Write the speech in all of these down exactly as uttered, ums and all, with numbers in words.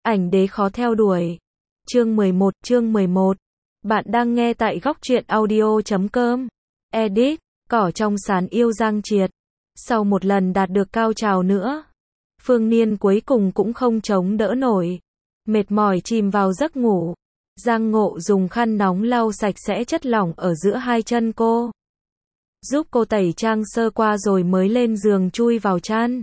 Ảnh đế khó theo đuổi. Chương mười một, chương mười một. Bạn đang nghe tại góc truyện audio chấm com. Edit, cỏ trong sán yêu Giang Triệt. Sau một lần đạt được cao trào nữa, Phương Niên cuối cùng cũng không chống đỡ nổi. Mệt mỏi chìm vào giấc ngủ. Giang Ngộ dùng khăn nóng lau sạch sẽ chất lỏng ở giữa hai chân cô, giúp cô tẩy trang sơ qua rồi mới lên giường chui vào chăn,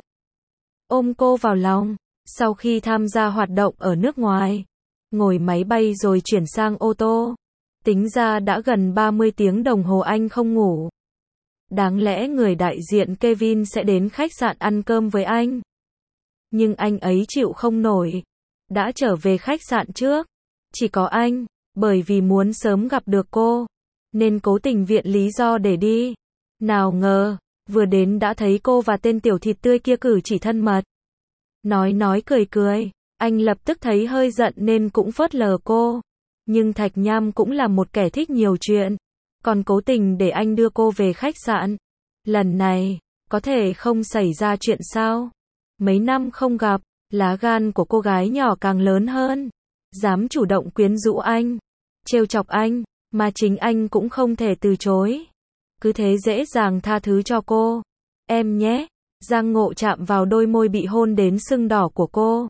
ôm cô vào lòng. Sau khi tham gia hoạt động ở nước ngoài, ngồi máy bay rồi chuyển sang ô tô, tính ra đã gần ba mươi tiếng đồng hồ anh không ngủ. Đáng lẽ người đại diện Kevin sẽ đến khách sạn ăn cơm với anh, nhưng anh ấy chịu không nổi, đã trở về khách sạn trước. Chỉ có anh, bởi vì muốn sớm gặp được cô, nên cố tình viện lý do để đi. Nào ngờ, vừa đến đã thấy cô và tên tiểu thịt tươi kia cử chỉ thân mật. Nói nói cười cười, anh lập tức thấy hơi giận nên cũng phớt lờ cô. Nhưng Thạch Nham cũng là một kẻ thích nhiều chuyện, còn cố tình để anh đưa cô về khách sạn. Lần này, có thể không xảy ra chuyện sao? Mấy năm không gặp, lá gan của cô gái nhỏ càng lớn hơn, dám chủ động quyến rũ anh, trêu chọc anh, mà chính anh cũng không thể từ chối. Cứ thế dễ dàng tha thứ cho cô. Em nhé. Giang Ngộ chạm vào đôi môi bị hôn đến sưng đỏ của cô.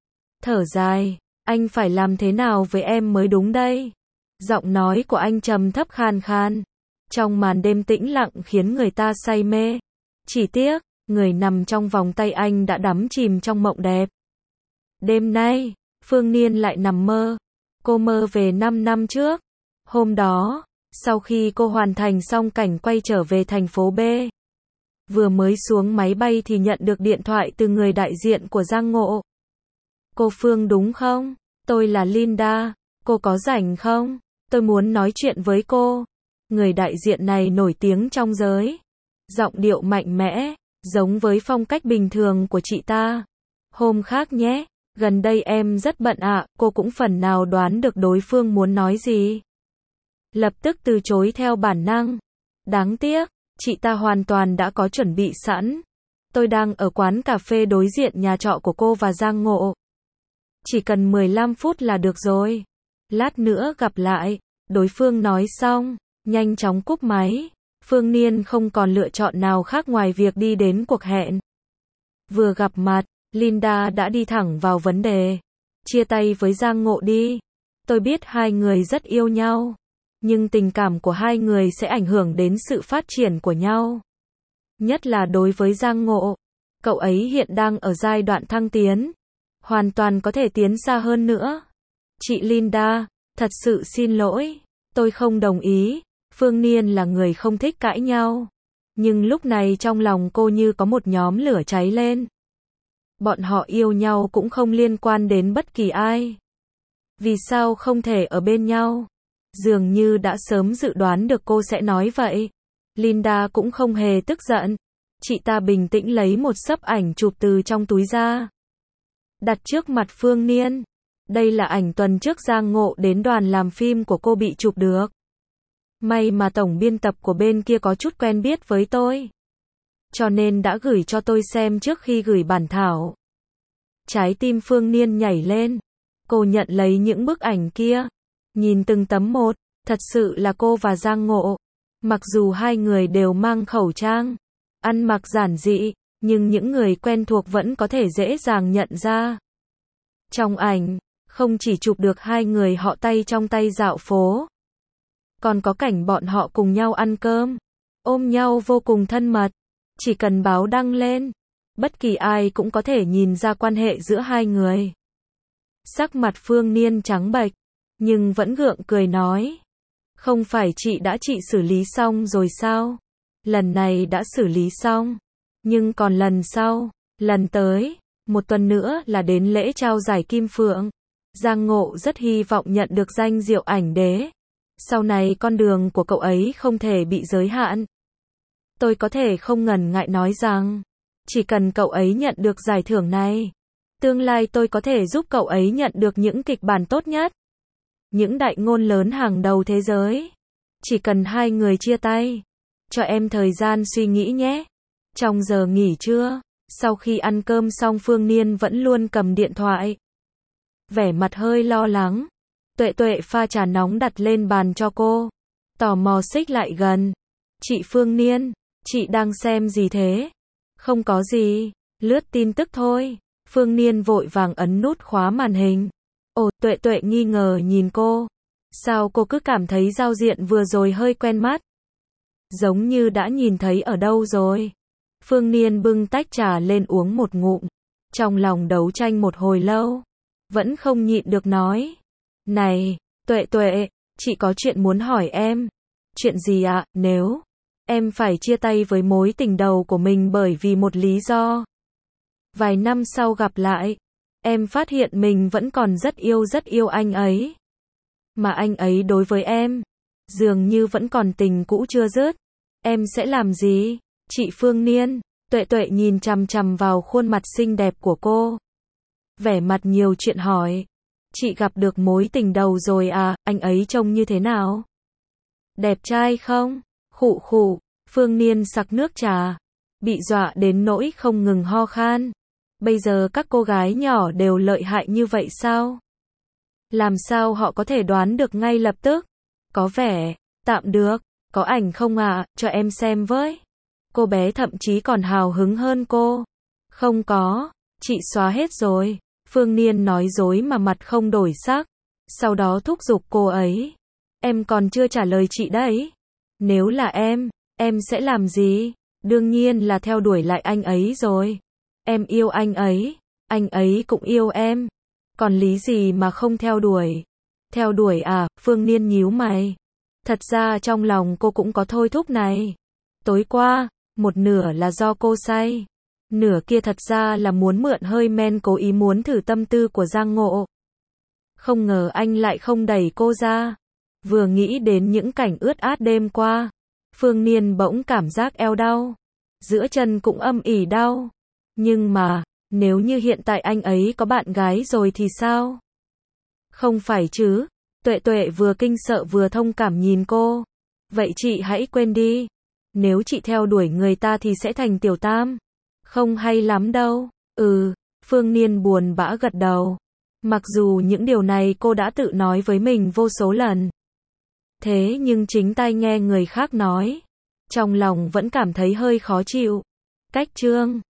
Thở dài, anh phải làm thế nào với em mới đúng đây? Giọng nói của anh trầm thấp khan khan, trong màn đêm tĩnh lặng khiến người ta say mê. Chỉ tiếc, người nằm trong vòng tay anh đã đắm chìm trong mộng đẹp. Đêm nay, Phương Niên lại nằm mơ. Cô mơ về năm năm trước. Hôm đó, sau khi cô hoàn thành xong cảnh quay trở về thành phố B, vừa mới xuống máy bay thì nhận được điện thoại từ người đại diện của Giang Ngộ. Cô Phương đúng không? Tôi là Linda. Cô có rảnh không? Tôi muốn nói chuyện với cô. Người đại diện này nổi tiếng trong giới. Giọng điệu mạnh mẽ, giống với phong cách bình thường của chị ta. Hôm khác nhé. Gần đây em rất bận ạ. Cô cũng phần nào đoán được đối phương muốn nói gì. Lập tức từ chối theo bản năng. Đáng tiếc, chị ta hoàn toàn đã có chuẩn bị sẵn. Tôi đang ở quán cà phê đối diện nhà trọ của cô và Giang Ngộ. Chỉ cần mười lăm phút là được rồi. Lát nữa gặp lại. Đối phương nói xong, nhanh chóng cúp máy. Phương Niên không còn lựa chọn nào khác ngoài việc đi đến cuộc hẹn. Vừa gặp mặt, Linda đã đi thẳng vào vấn đề. Chia tay với Giang Ngộ đi. Tôi biết hai người rất yêu nhau, nhưng tình cảm của hai người sẽ ảnh hưởng đến sự phát triển của nhau. Nhất là đối với Giang Ngộ. Cậu ấy hiện đang ở giai đoạn thăng tiến, hoàn toàn có thể tiến xa hơn nữa. Chị Linda, thật sự xin lỗi, tôi không đồng ý. Phương Niên là người không thích cãi nhau, nhưng lúc này trong lòng cô như có một nhóm lửa cháy lên. Bọn họ yêu nhau cũng không liên quan đến bất kỳ ai. Vì sao không thể ở bên nhau? Dường như đã sớm dự đoán được cô sẽ nói vậy. Linda cũng không hề tức giận. Chị ta bình tĩnh lấy một xấp ảnh chụp từ trong túi ra, đặt trước mặt Phương Niên. Đây là ảnh tuần trước Giang Ngộ đến đoàn làm phim của cô bị chụp được. May mà tổng biên tập của bên kia có chút quen biết với tôi, cho nên đã gửi cho tôi xem trước khi gửi bản thảo. Trái tim Phương Niên nhảy lên. Cô nhận lấy những bức ảnh kia, nhìn từng tấm một. Thật sự là cô và Giang Ngộ. Mặc dù hai người đều mang khẩu trang, ăn mặc giản dị, nhưng những người quen thuộc vẫn có thể dễ dàng nhận ra. Trong ảnh, không chỉ chụp được hai người họ tay trong tay dạo phố, còn có cảnh bọn họ cùng nhau ăn cơm, ôm nhau vô cùng thân mật. Chỉ cần báo đăng lên, bất kỳ ai cũng có thể nhìn ra quan hệ giữa hai người. Sắc mặt Phương Niên trắng bệch, nhưng vẫn gượng cười nói. Không phải chị đã chị xử lý xong rồi sao? Lần này đã xử lý xong, nhưng còn lần sau, lần tới, một tuần nữa là đến lễ trao giải Kim Phượng. Giang Ngộ rất hy vọng nhận được danh hiệu ảnh đế. Sau này con đường của cậu ấy không thể bị giới hạn. Tôi có thể không ngần ngại nói rằng, chỉ cần cậu ấy nhận được giải thưởng này, tương lai tôi có thể giúp cậu ấy nhận được những kịch bản tốt nhất, những đại ngôn lớn hàng đầu thế giới. Chỉ cần hai người chia tay, cho em thời gian suy nghĩ nhé. Trong giờ nghỉ trưa, sau khi ăn cơm xong Phương Niên vẫn luôn cầm điện thoại. vẻ mặt hơi lo lắng. Tuệ Tuệ pha trà nóng đặt lên bàn cho cô, tò mò xích lại gần. Chị Phương Niên, chị đang xem gì thế? Không có gì, lướt tin tức thôi. Phương Niên vội vàng ấn nút khóa màn hình. Ồ, Tuệ Tuệ nghi ngờ nhìn cô. Sao cô cứ cảm thấy giao diện vừa rồi hơi quen mắt? Giống như đã nhìn thấy ở đâu rồi. Phương Niên bưng tách trà lên uống một ngụm. Trong lòng đấu tranh một hồi lâu. Vẫn không nhịn được nói. Này, Tuệ Tuệ, chị có chuyện muốn hỏi em. Chuyện gì ạ? Nếu em phải chia tay với mối tình đầu của mình bởi vì một lý do. Vài năm sau gặp lại, em phát hiện mình vẫn còn rất yêu rất yêu anh ấy. Mà anh ấy đối với em, dường như vẫn còn tình cũ chưa dứt. Em sẽ làm gì? Chị Phương Niên, Tuệ Tuệ nhìn chằm chằm vào khuôn mặt xinh đẹp của cô. Vẻ mặt nhiều chuyện hỏi. Chị gặp được mối tình đầu rồi à, anh ấy trông như thế nào? Đẹp trai không? Khụ khụ, Phương Niên sặc nước trà. Bị dọa đến nỗi không ngừng ho khan. Bây giờ các cô gái nhỏ đều lợi hại như vậy sao? Làm sao họ có thể đoán được ngay lập tức? Có vẻ, tạm được, có ảnh không ạ, à? Cho em xem với. Cô bé thậm chí còn hào hứng hơn cô. Không có, chị xóa hết rồi. Phương Niên nói dối mà mặt không đổi sắc. Sau đó thúc giục cô ấy. Em còn chưa trả lời chị đấy. Nếu là em, em sẽ làm gì? Đương nhiên là theo đuổi lại anh ấy rồi. Em yêu anh ấy, anh ấy cũng yêu em. Còn lý gì mà không theo đuổi? Theo đuổi à? Phương Niên nhíu mày. Thật ra trong lòng cô cũng có thôi thúc này. Tối qua, một nửa là do cô say. Nửa kia thật ra là muốn mượn hơi men, cố ý muốn thử tâm tư của Giang Ngộ. Không ngờ anh lại không đẩy cô ra. Vừa nghĩ đến những cảnh ướt át đêm qua, Phương Niên bỗng cảm giác eo đau. Giữa chân cũng âm ỉ đau. Nhưng mà, nếu như hiện tại anh ấy có bạn gái rồi thì sao? Không phải chứ? Tuệ Tuệ vừa kinh sợ vừa thông cảm nhìn cô. Vậy chị hãy quên đi. Nếu chị theo đuổi người ta thì sẽ thành tiểu tam. Không hay lắm đâu. Ừ, Phương Niên buồn bã gật đầu. Mặc dù những điều này cô đã tự nói với mình vô số lần. Thế nhưng chính tai nghe người khác nói, trong lòng vẫn cảm thấy hơi khó chịu. Cách chương